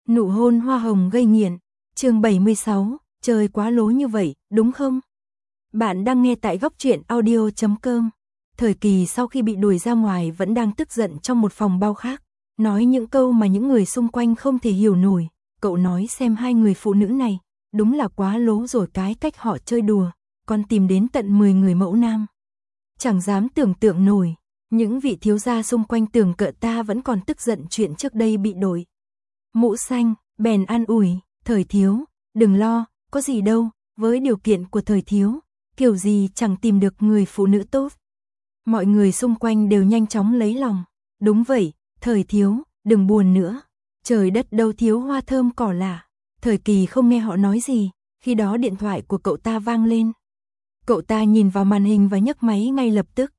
Nụ hôn hoa hồng gây nghiện, chương 76, trời quá lố như vậy, đúng không? Bạn đang nghe tại góc truyện audio.com. Thời Kỳ sau khi bị đuổi ra ngoài vẫn đang tức giận trong một phòng bao khác, nói những câu mà những người xung quanh không thể hiểu nổi. Cậu nói xem hai người phụ nữ này, đúng là quá lố rồi, cái cách họ chơi đùa, còn tìm đến tận 10 người mẫu nam. Chẳng dám tưởng tượng nổi, những vị thiếu gia xung quanh tưởng cậu ta vẫn còn tức giận chuyện trước đây bị đổi mũ xanh, bèn an ủi, Thời thiếu, đừng lo, có gì đâu, với điều kiện của Thời thiếu, kiểu gì chẳng tìm được người phụ nữ tốt. Mọi người xung quanh đều nhanh chóng lấy lòng, đúng vậy, Thời thiếu, đừng buồn nữa, trời đất đâu thiếu hoa thơm cỏ lạ. Thời Kỳ không nghe họ nói gì, khi đó điện thoại của cậu ta vang lên. Cậu ta nhìn vào màn hình và nhấc máy ngay lập tức.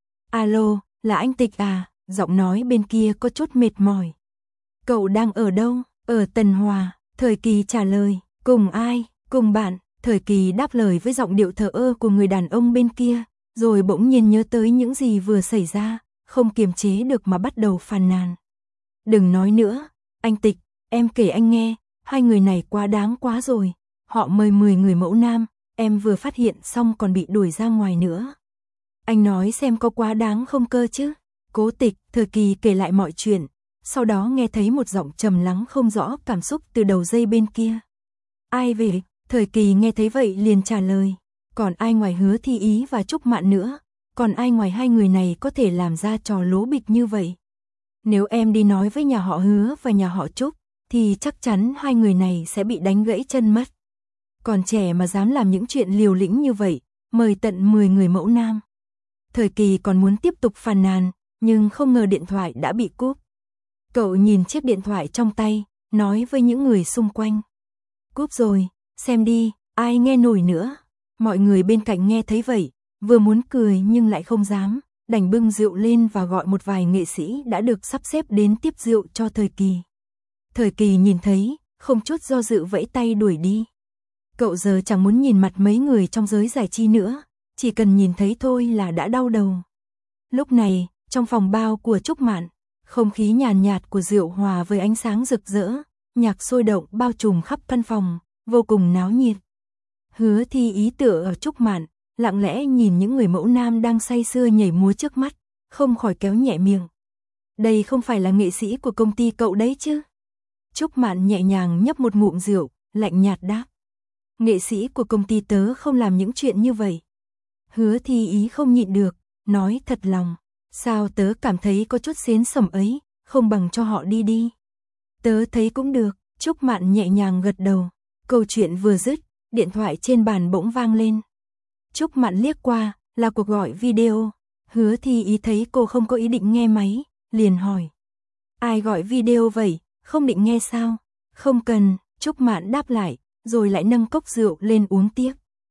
Alo, là anh Tịch à? Giọng nói bên kia có chút mệt mỏi. Cậu đang ở đâu? Ở Tần Hòa. Thời Kỳ trả lời. Cùng ai? Cùng bạn. Thời Kỳ đáp lời với giọng điệu thờ ơ của người đàn ông bên kia, rồi bỗng nhiên nhớ tới những gì vừa xảy ra, không kiềm chế được mà bắt đầu phàn nàn. Đừng nói nữa, anh Tịch, em kể anh nghe, hai người này quá đáng quá rồi. Họ mời 10 người mẫu nam, em vừa phát hiện xong còn bị đuổi ra ngoài nữa. Anh nói xem có quá đáng không cơ chứ? Cố Tịch, Thời Kỳ kể lại mọi chuyện, sau đó nghe thấy một giọng trầm lắng không rõ cảm xúc từ đầu dây bên kia. Ai về? Thời Kỳ nghe thấy vậy liền trả lời. Còn ai ngoài Hứa Thi Ý và Trúc Mạn nữa? Còn ai ngoài hai người này có thể làm ra trò lố bịch như vậy? Nếu em đi nói với nhà họ Hứa và nhà họ Trúc, thì chắc chắn hai người này sẽ bị đánh gãy chân mất. Còn trẻ mà dám làm những chuyện liều lĩnh như vậy, mời tận 10 người mẫu nam. Thời Kỳ còn muốn tiếp tục phàn nàn, nhưng không ngờ điện thoại đã bị cúp. Cậu nhìn chiếc điện thoại trong tay, nói với những người xung quanh. Cúp rồi, xem đi, ai nghe nổi nữa. Mọi người bên cạnh nghe thấy vậy, vừa muốn cười nhưng lại không dám, đành bưng rượu lên và gọi một vài nghệ sĩ đã được sắp xếp đến tiếp rượu cho Thời Kỳ. Thời Kỳ nhìn thấy, không chút do dự vẫy tay đuổi đi. Cậu giờ chẳng muốn nhìn mặt mấy người trong giới giải trí nữa, chỉ cần nhìn thấy thôi là đã đau đầu. Lúc này, trong phòng bao của Trúc Mạn, không khí nhàn nhạt của rượu hòa với ánh sáng rực rỡ, nhạc sôi động bao trùm khắp căn phòng, vô cùng náo nhiệt. Hứa Thi Ý tựa ở Trúc Mạn, lặng lẽ nhìn những người mẫu nam đang say sưa nhảy múa trước mắt, không khỏi kéo nhẹ miệng. Đây không phải là nghệ sĩ của công ty cậu đấy chứ? Trúc Mạn nhẹ nhàng nhấp một ngụm rượu, lạnh nhạt đáp. Nghệ sĩ của công ty tớ không làm những chuyện như vậy. Hứa Thi Ý không nhịn được, nói thật lòng. Sao tớ cảm thấy có chút xến sẩm ấy, không bằng cho họ đi đi. Tớ thấy cũng được, Trúc Mạn nhẹ nhàng gật đầu. Câu chuyện vừa dứt, điện thoại trên bàn bỗng vang lên. Trúc Mạn liếc qua, là cuộc gọi video. Hứa Thi Ý thấy cô không có ý định nghe máy, liền hỏi. Ai gọi video vậy, không định nghe sao? Không cần, Trúc Mạn đáp lại, rồi lại nâng cốc rượu lên uống tiếp.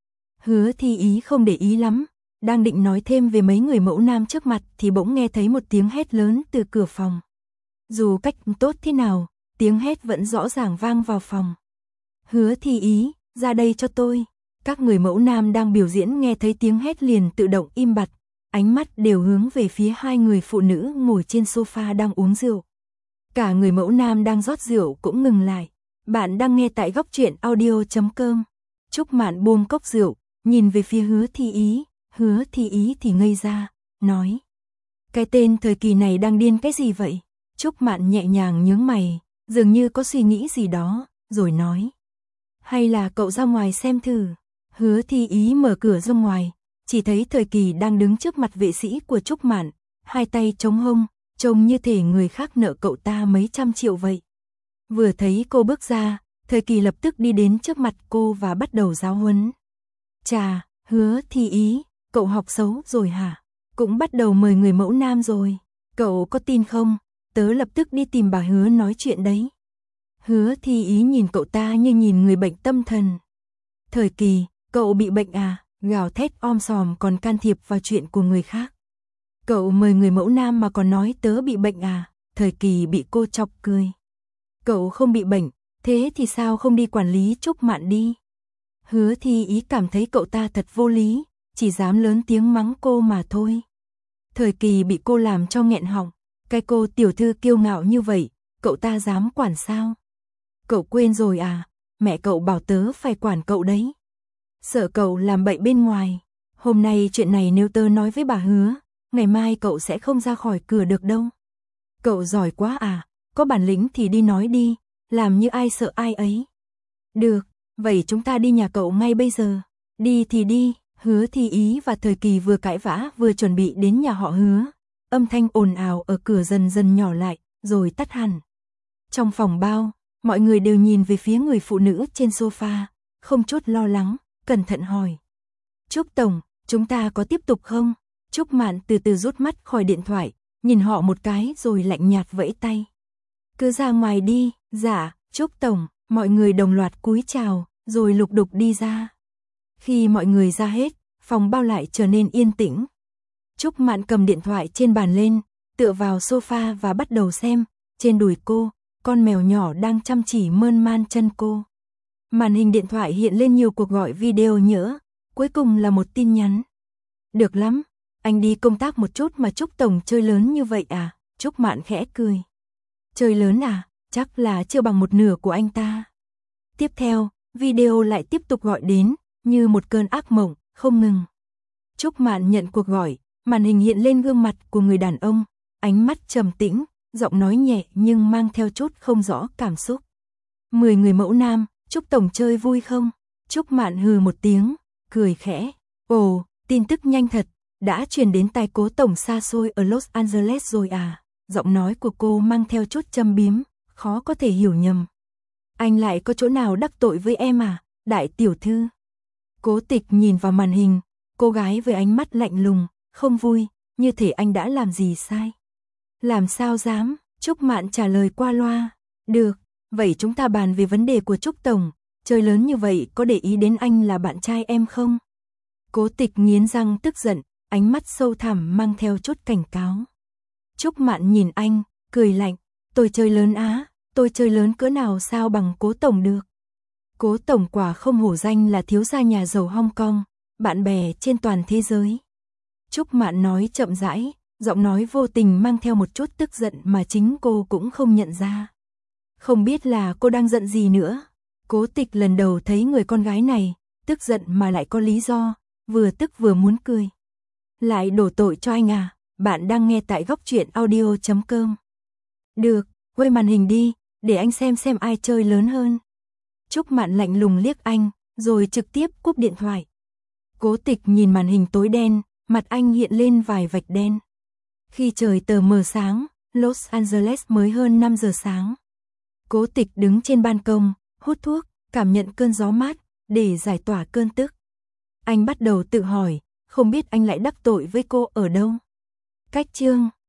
Hứa Thi Ý không để ý lắm, đang định nói thêm về mấy người mẫu nam trước mặt thì bỗng nghe thấy một tiếng hét lớn từ cửa phòng. Dù cách tốt thế nào, tiếng hét vẫn rõ ràng vang vào phòng. Hứa Thi Ý, ra đây cho tôi. Các người mẫu nam đang biểu diễn nghe thấy tiếng hét liền tự động im bặt, ánh mắt đều hướng về phía hai người phụ nữ ngồi trên sofa đang uống rượu. Cả người mẫu nam đang rót rượu cũng ngừng lại. Bạn đang nghe tại góc truyện audio.com. Trúc Mạn buông cốc rượu, nhìn về phía Hứa Thi Ý. Hứa Thi Ý thì ngây ra, nói. Cái tên Thời Kỳ này đang điên cái gì vậy? Trúc Mạn nhẹ nhàng nhướng mày, dường như có suy nghĩ gì đó, rồi nói. Hay là cậu ra ngoài xem thử. Hứa Thi Ý mở cửa ra ngoài, chỉ thấy Thời Kỳ đang đứng trước mặt vệ sĩ của Trúc Mạn, hai tay chống hông, trông như thể người khác nợ cậu ta mấy trăm triệu vậy. Vừa thấy cô bước ra, Thời Kỳ lập tức đi đến trước mặt cô và bắt đầu giáo huấn. Chà, Hứa Thi Ý, cậu học xấu rồi hả? Cũng bắt đầu mời người mẫu nam rồi. Cậu có tin không? Tớ lập tức đi tìm bà Hứa nói chuyện đấy. Hứa Thi Ý nhìn cậu ta như nhìn người bệnh tâm thần. Thời Kỳ, cậu bị bệnh à? Gào thét om sòm còn can thiệp vào chuyện của người khác. Cậu mời người mẫu nam mà còn nói tớ bị bệnh à? Thời Kỳ bị cô chọc cười. Cậu không bị bệnh, thế thì sao không đi quản lý Trúc Mạn đi? Hứa Thi Ý cảm thấy cậu ta thật vô lý, chỉ dám lớn tiếng mắng cô mà thôi. Thời Kỳ bị cô làm cho nghẹn họng, cái cô tiểu thư kiêu ngạo như vậy, cậu ta dám quản sao? Cậu quên rồi à, mẹ cậu bảo tớ phải quản cậu đấy. Sợ cậu làm bậy bên ngoài. Hôm nay chuyện này nếu tớ nói với bà Hứa, ngày mai cậu sẽ không ra khỏi cửa được đâu. Cậu giỏi quá à, có bản lĩnh thì đi nói đi, làm như ai sợ ai ấy. Được, vậy chúng ta đi nhà cậu ngay bây giờ. Đi thì đi. Hứa Thi Ý và Thời Kỳ vừa cãi vã vừa chuẩn bị đến nhà họ Hứa. Âm thanh ồn ào ở cửa dần dần nhỏ lại, rồi tắt hẳn. Trong phòng bao, mọi người đều nhìn về phía người phụ nữ trên sofa, không chút lo lắng, cẩn thận hỏi. Trúc Tổng, chúng ta có tiếp tục không? Trúc Mạn từ từ rút mắt khỏi điện thoại, nhìn họ một cái rồi lạnh nhạt vẫy tay. Cứ ra ngoài đi. Dạ, Trúc Tổng. Mọi người đồng loạt cúi chào, rồi lục đục đi ra. Khi mọi người ra hết, phòng bao lại trở nên yên tĩnh. Trúc Mạn cầm điện thoại trên bàn lên, tựa vào sofa và bắt đầu xem. Trên đùi cô, con mèo nhỏ đang chăm chỉ mơn man chân cô. Màn hình điện thoại hiện lên nhiều cuộc gọi video nhỡ, cuối cùng là một tin nhắn. Được lắm, anh đi công tác một chút mà Trúc Tổng chơi lớn như vậy à? Trúc Mạn khẽ cười. Chơi lớn à? Chắc là chưa bằng một nửa của anh ta. Tiếp theo, video lại tiếp tục gọi đến, như một cơn ác mộng, không ngừng. Trúc Mạn nhận cuộc gọi, màn hình hiện lên gương mặt của người đàn ông, ánh mắt trầm tĩnh, giọng nói nhẹ nhưng mang theo chút không rõ cảm xúc. 10 người mẫu nam, Trúc Tổng chơi vui không? Trúc Mạn hừ một tiếng, cười khẽ. Ồ, tin tức nhanh thật, đã truyền đến tai Cố Tổng xa xôi ở Los Angeles rồi à? Giọng nói của cô mang theo chút châm biếm, khó có thể hiểu nhầm. Anh lại có chỗ nào đắc tội với em à, đại tiểu thư? Cố Tịch nhìn vào màn hình, cô gái với ánh mắt lạnh lùng, không vui, như thể anh đã làm gì sai. Làm sao dám, Trúc Mạn trả lời qua loa. Được, vậy chúng ta bàn về vấn đề của Trúc Tổng, chơi lớn như vậy có để ý đến anh là bạn trai em không? Cố Tịch nghiến răng tức giận, ánh mắt sâu thẳm mang theo chút cảnh cáo. Trúc Mạn nhìn anh, cười lạnh, tôi chơi lớn á, tôi chơi lớn cỡ nào sao bằng Cố Tổng được. Cố Tổng quả không hổ danh là thiếu gia nhà giàu Hong Kong, bạn bè trên toàn thế giới. Trúc Mạn nói chậm rãi, giọng nói vô tình mang theo một chút tức giận mà chính cô cũng không nhận ra. Không biết là cô đang giận gì nữa. Cố Tịch lần đầu thấy người con gái này, tức giận mà lại có lý do, vừa tức vừa muốn cười. Lại đổ tội cho anh à, bạn đang nghe tại Góc Truyện Audio.com. Được, quay màn hình đi, để anh xem ai chơi lớn hơn. Trúc Mạn lạnh lùng liếc anh, rồi trực tiếp cúp điện thoại. Cố Tịch nhìn màn hình tối đen, mặt anh hiện lên vài vạch đen. Khi trời tờ mờ sáng, Los Angeles mới hơn 5 giờ sáng. Cố Tịch đứng trên ban công, hút thuốc, cảm nhận cơn gió mát, để giải tỏa cơn tức. Anh bắt đầu tự hỏi, không biết anh lại đắc tội với cô ở đâu. Cách chương